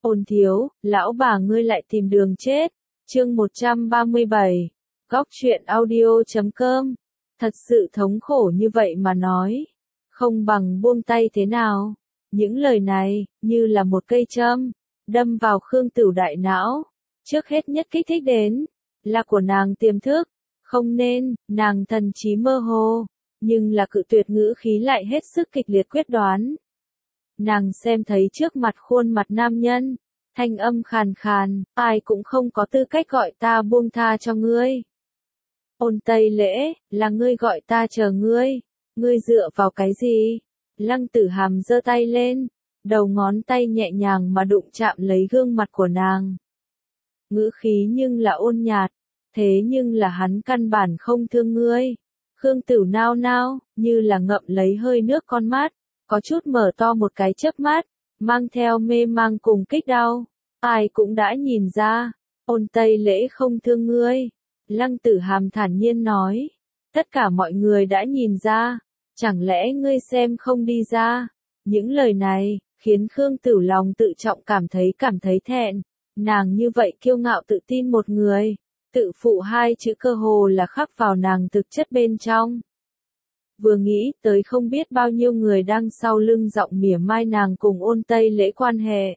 Ôn thiếu, lão bà ngươi lại tìm đường chết. Chương 137. Góc truyện audio.com. Thật sự thống khổ như vậy mà nói. Không bằng buông tay thế nào. Những lời này, như là một cây châm, đâm vào Khương Tửu đại não. Trước hết nhất kích thích đến, là của nàng tiềm thức. Không nên, nàng thần trí mơ hồ, nhưng là cự tuyệt ngữ khí lại hết sức kịch liệt quyết đoán. Nàng xem thấy trước mặt khuôn mặt nam nhân, thanh âm khàn khàn, ai cũng không có tư cách gọi ta buông tha cho ngươi. Ôn Tây Lễ, là ngươi gọi ta chờ ngươi, ngươi dựa vào cái gì? Lăng Tử Hàm giơ tay lên, đầu ngón tay nhẹ nhàng mà đụng chạm lấy gương mặt của nàng. Ngữ khí nhưng là ôn nhạt, thế nhưng là hắn căn bản không thương ngươi. Khương Tửu nao nao, như là ngậm lấy hơi nước con mắt, có chút mở to một cái chớp mắt, mang theo mê mang cùng kích đau. Ai cũng đã nhìn ra, Ôn Tây Lễ không thương ngươi. Lăng Tử Hàm thản nhiên nói, tất cả mọi người đã nhìn ra, chẳng lẽ ngươi xem không đi ra? Những lời này, khiến Khương Tửu lòng tự trọng cảm thấy thẹn. Nàng như vậy kiêu ngạo tự tin một người, tự phụ hai chữ cơ hồ là khắc vào nàng thực chất bên trong. Vừa nghĩ tới không biết bao nhiêu người đang sau lưng giọng mỉa mai nàng cùng Ôn Tây Lễ quan hệ.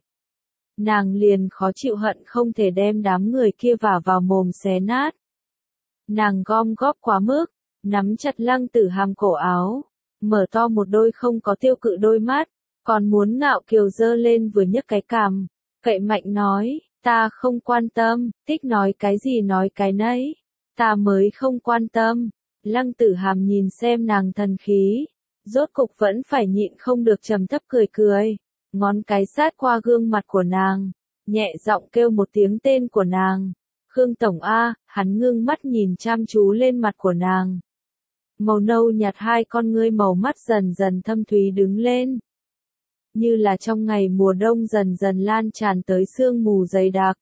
Nàng liền khó chịu hận không thể đem đám người kia vả vào mồm xé nát. Nàng gom góp quá mức, nắm chặt Lăng Tử Hàm cổ áo, mở to một đôi không có tiêu cự đôi mắt, còn muốn ngạo kiều dơ lên vừa nhấc cái cằm, cậy mạnh nói, ta không quan tâm, thích nói cái gì nói cái nấy, ta mới không quan tâm. Lăng Tử Hàm nhìn xem nàng thần khí, rốt cục vẫn phải nhịn không được trầm thấp cười cười, ngón cái sát qua gương mặt của nàng, nhẹ giọng kêu một tiếng tên của nàng. Khương Tổng A, hắn ngưng mắt nhìn chăm chú lên mặt của nàng. Màu nâu nhạt hai con ngươi màu mắt dần dần thâm thúy đứng lên. Như là trong ngày mùa đông dần dần lan tràn tới sương mù dày đặc.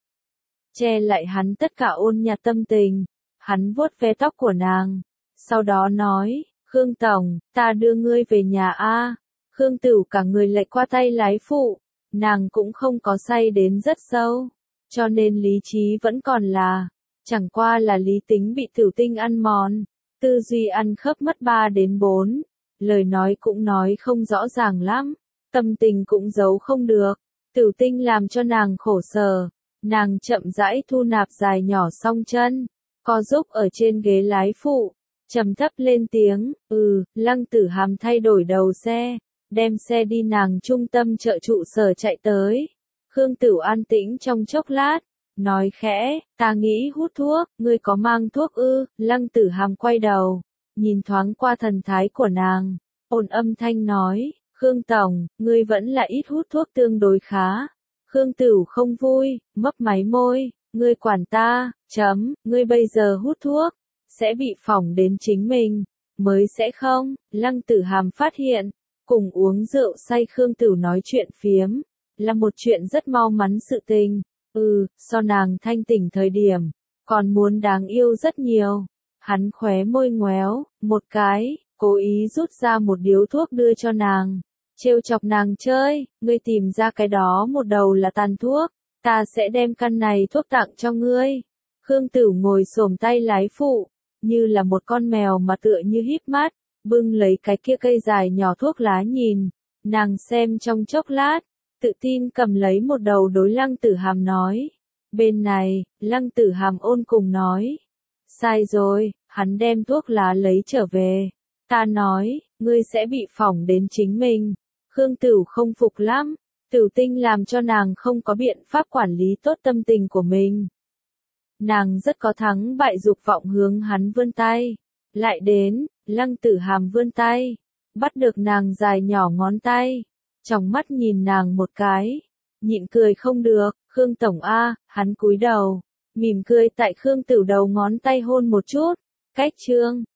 Che lại hắn tất cả ôn nhạt tâm tình. Hắn vuốt ve tóc của nàng. Sau đó nói, Khương Tổng, ta đưa ngươi về nhà A. Khương Tửu cả người lệch qua tay lái phụ. Nàng cũng không có say đến rất sâu. Cho nên lý trí vẫn còn là, chẳng qua là lý tính bị Tiểu Tinh ăn mòn, tư duy ăn khớp mất 3 đến 4, lời nói cũng nói không rõ ràng lắm, tâm tình cũng giấu không được. Tiểu Tinh làm cho nàng khổ sở, nàng chậm rãi thu nạp dài nhỏ song chân, co giúp ở trên ghế lái phụ, trầm thấp lên tiếng, Lăng Tử Hàm thay đổi đầu xe, đem xe đi nàng trung tâm chợ trụ sở chạy tới. Khương Tửu an tĩnh trong chốc lát, nói khẽ, ta nghĩ hút thuốc, ngươi có mang thuốc ư? Lăng Tử Hàm quay đầu, nhìn thoáng qua thần thái của nàng, ôn âm thanh nói, Khương Tổng, ngươi vẫn là ít hút thuốc tương đối khá. Khương Tửu không vui, mấp máy môi, ngươi quản ta, ngươi bây giờ hút thuốc, sẽ bị phỏng đến chính mình, mới sẽ không. Lăng Tử Hàm phát hiện, cùng uống rượu say Khương Tửu nói chuyện phiếm, là một chuyện rất mau mắn sự tình, so nàng thanh tỉnh thời điểm, còn muốn đáng yêu rất nhiều. Hắn khóe môi ngoéo, một cái, cố ý rút ra một điếu thuốc đưa cho nàng, trêu chọc nàng chơi, ngươi tìm ra cái đó một đầu là tàn thuốc, ta sẽ đem căn này thuốc tặng cho ngươi. Khương Tửu ngồi xổm tay lái phụ, như là một con mèo mà tựa như híp mắt, bưng lấy cái kia cây dài nhỏ thuốc lá nhìn, nàng xem trong chốc lát, tự tin cầm lấy một đầu đối Lăng Tử Hàm nói. Bên này, Lăng Tử Hàm ôn cùng nói. Sai rồi, hắn đem thuốc lá lấy trở về. Ta nói, ngươi sẽ bị phỏng đến chính mình. Khương Tửu không phục lắm. Tiểu Tinh làm cho nàng không có biện pháp quản lý tốt tâm tình của mình. Nàng rất có thắng bại dục vọng hướng hắn vươn tay. Lại đến, Lăng Tử Hàm vươn tay. Bắt được nàng dài nhỏ ngón tay. Trong mắt nhìn nàng một cái, nhịn cười không được, Khương Tổng A, hắn cúi đầu, mỉm cười tại Khương Tửu đầu ngón tay hôn một chút, cách chương,